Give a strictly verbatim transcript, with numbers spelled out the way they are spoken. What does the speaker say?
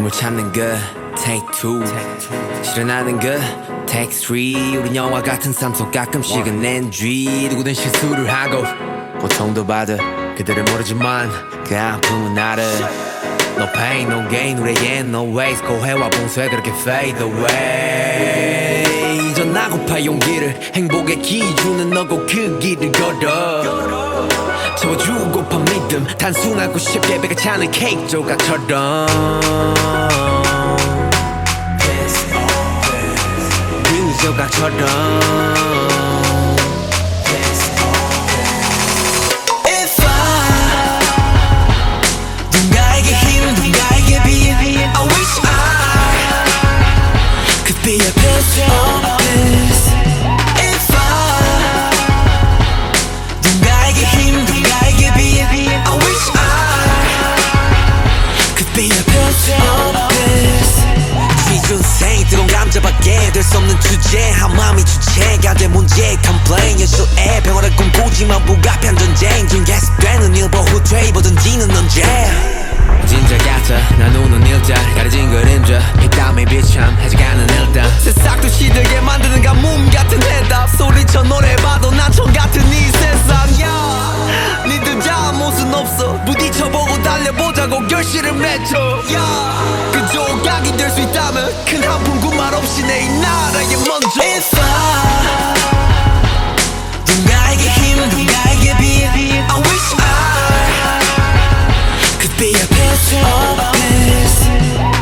못 참는 그 take two 실현하는 그 take three 우린 영화 같은 삶 속 가끔씩은 엔지 누구든 실수를 하고 고통도 받아 그들은 모르지만 그 아픔은 나를 No pain, no gain 우리에겐 no waste 고해와 봉쇄 그렇게 fade away 전하고파 용기를 행복의 기준은 너고 그 길을 걸어 채워주고파 믿음 단순하고 쉽게 배가 차는 케이크 조각처럼 그 조각처럼 Be a piece of this If I 누군가에게 힘 누군가에게 빛 I wish I could be a piece of this 취준생 뜨거운 감자밖에 될 수 없는 주제 한 마음이 주체가 된 문제 complain 연수에 병원을 꿈꾸지만 불가피한 전쟁 중 계속되는 일보 후퇴 입어던지는 언제 진짜 같아 나누는 일자 가려진 그림자 땀에 비참 해져가는 일단 새싹도 시들게 만드는 가뭄 같은 해답 소리쳐 노래해봐도 난총 같은 이 세상야 니들 다 못은 없어 부딪혀보고 달려보자고 결실을 맺어 그 조각이 될 수 있다면 큰 한 푼 말 없이 내 이 나라에 먼저 If I 누군가에게 힘 누군가에게 빛 I wish I could be a piece of this